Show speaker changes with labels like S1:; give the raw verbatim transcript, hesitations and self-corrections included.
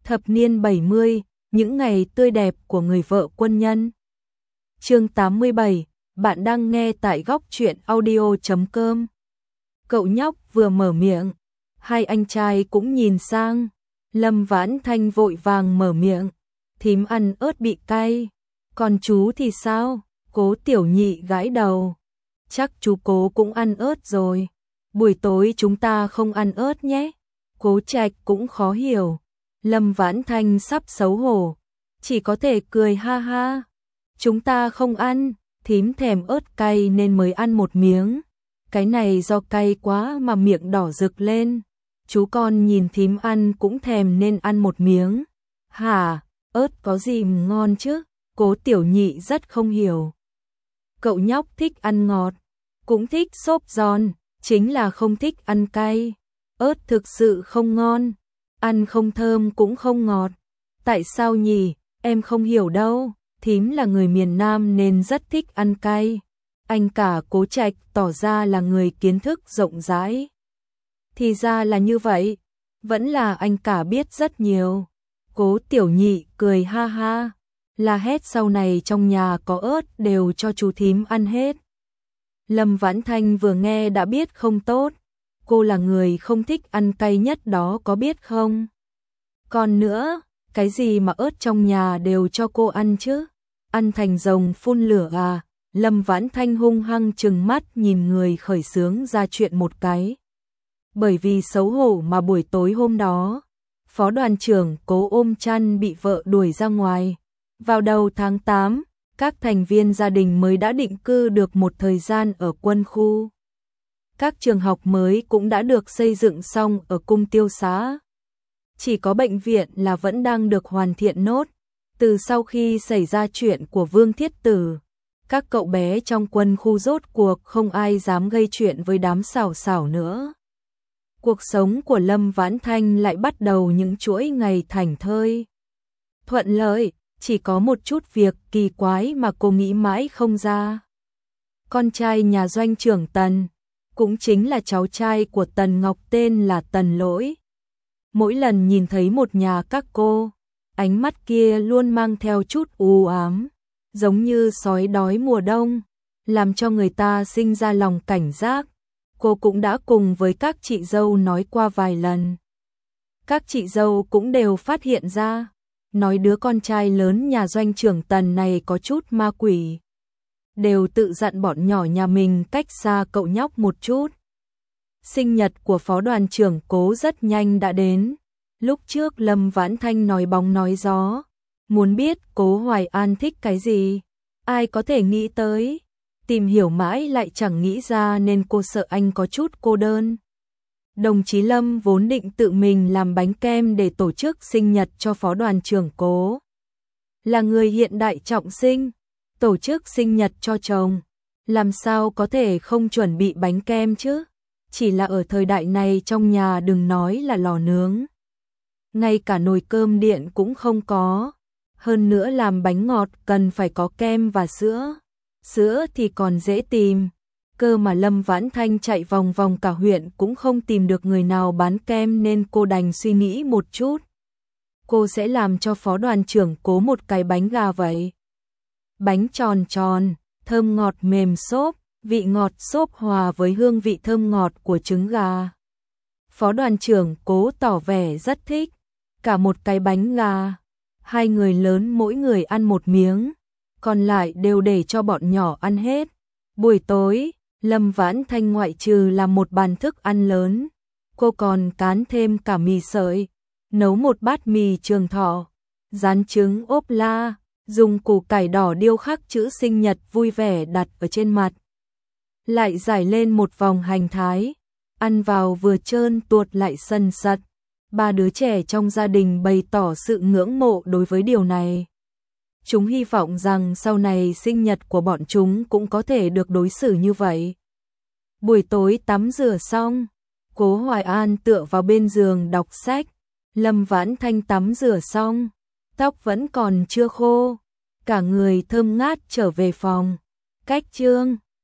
S1: Thập niên bảy mươi, những ngày tươi đẹp của người vợ quân nhân. Chương tám mươi bảy, bạn đang nghe tại góc truyện audio chấm com. Cậu nhóc vừa mở miệng, hai anh trai cũng nhìn sang. Lâm Vãn Thanh vội vàng mở miệng, thím ăn ớt bị cay, còn chú thì sao? Cố Tiểu Nhị gãi đầu, chắc chú Cố cũng ăn ớt rồi. Buổi tối chúng ta không ăn ớt nhé. Cố Trạch cũng khó hiểu. Lâm Vãn Thanh sắp xấu hổ, chỉ có thể cười ha ha. Chúng ta không ăn, thím thèm ớt cay nên mới ăn một miếng. Cái này do cay quá mà miệng đỏ rực lên. Chú con nhìn thím ăn cũng thèm nên ăn một miếng. Hả, ớt có gì ngon chứ? Cố Tiểu Nhị rất không hiểu. Cậu nhóc thích ăn ngọt, cũng thích xốp giòn, chính là không thích ăn cay. Ớt thực sự không ngon, ăn không thơm cũng không ngọt. Tại sao nhỉ? Em không hiểu đâu. Thím là người miền Nam nên rất thích ăn cay. Anh cả Cố Trạch tỏ ra là người kiến thức rộng rãi. Thì ra là như vậy, vẫn là anh cả biết rất nhiều. Cố Tiểu Nhị cười ha ha, la hét sau này trong nhà có ớt đều cho chú thím ăn hết. Lâm Vãn Thanh vừa nghe đã biết không tốt, cô là người không thích ăn cay nhất đó có biết không? Còn nữa, cái gì mà ớt trong nhà đều cho cô ăn chứ? Ăn thành rồng phun lửa à? Lâm Vãn Thanh hung hăng trừng mắt nhìn người khởi xướng ra chuyện một cái. Bởi vì xấu hổ mà buổi tối hôm đó, Phó đoàn trưởng Cố ôm chăn bị vợ đuổi ra ngoài. Vào đầu tháng tám, các thành viên gia đình mới đã định cư được một thời gian ở quân khu. Các trường học mới cũng đã được xây dựng xong ở cung tiêu xá. Chỉ có bệnh viện là vẫn đang được hoàn thiện nốt. Từ sau khi xảy ra chuyện của Vương Thiết Tử, các cậu bé trong quân khu rốt cuộc không ai dám gây chuyện với đám xảo xảo nữa. Cuộc sống của Lâm Vãn Thanh lại bắt đầu những chuỗi ngày thảnh thơi. Thuận lợi, chỉ có một chút việc kỳ quái mà cô nghĩ mãi không ra. Con trai nhà doanh trưởng Tần, cũng chính là cháu trai của Tần Ngọc tên là Tần Lỗi. Mỗi lần nhìn thấy một nhà các cô, ánh mắt kia luôn mang theo chút u ám, giống như sói đói mùa đông, làm cho người ta sinh ra lòng cảnh giác. Cô cũng đã cùng với các chị dâu nói qua vài lần. Các chị dâu cũng đều phát hiện ra, nói đứa con trai lớn nhà doanh trưởng Tần này có chút ma quỷ. Đều tự dặn bọn nhỏ nhà mình cách xa cậu nhóc một chút. Sinh nhật của Phó đoàn trưởng Cố rất nhanh đã đến. Lúc trước Lâm Vãn Thanh nói bóng nói gió, muốn biết Cố Hoài An thích cái gì, ai có thể nghĩ tới. Tìm hiểu mãi lại chẳng nghĩ ra nên cô sợ anh có chút cô đơn. Đồng chí Lâm vốn định tự mình làm bánh kem để tổ chức sinh nhật cho Phó đoàn trưởng Cố. Là người hiện đại trọng sinh, tổ chức sinh nhật cho chồng, làm sao có thể không chuẩn bị bánh kem chứ? Chỉ là ở thời đại này trong nhà đừng nói là lò nướng, ngay cả nồi cơm điện cũng không có. Hơn nữa làm bánh ngọt cần phải có kem và sữa. Sữa thì còn dễ tìm, cơ mà Lâm Vãn Thanh chạy vòng vòng cả huyện cũng không tìm được người nào bán kem nên cô đành suy nghĩ một chút. Cô sẽ làm cho Phó đoàn trưởng Cố một cái bánh gà vậy. Bánh tròn tròn, thơm ngọt mềm xốp, vị ngọt xốp hòa với hương vị thơm ngọt của trứng gà. Phó đoàn trưởng Cố tỏ vẻ rất thích, cả một cái bánh gà. Hai người lớn mỗi người ăn một miếng, còn lại đều để cho bọn nhỏ ăn hết. Buổi tối, Lâm Vãn Thanh ngoại trừ làm một bàn thức ăn lớn, cô còn cán thêm cả mì sợi, nấu một bát mì Trường Thọ, rán trứng ốp la, dùng củ cải đỏ điêu khắc chữ sinh nhật vui vẻ đặt ở trên mặt. Lại rải lên một vòng hành thái, ăn vào vừa trơn tuột lại sần sật. Ba đứa trẻ trong gia đình bày tỏ sự ngưỡng mộ đối với điều này. Chúng hy vọng rằng sau này sinh nhật của bọn chúng cũng có thể được đối xử như vậy. Buổi tối tắm rửa xong, Cố Hoài An tựa vào bên giường đọc sách. Lâm Vãn Thanh tắm rửa xong, tóc vẫn còn chưa khô, cả người thơm ngát trở về phòng. Cách trương,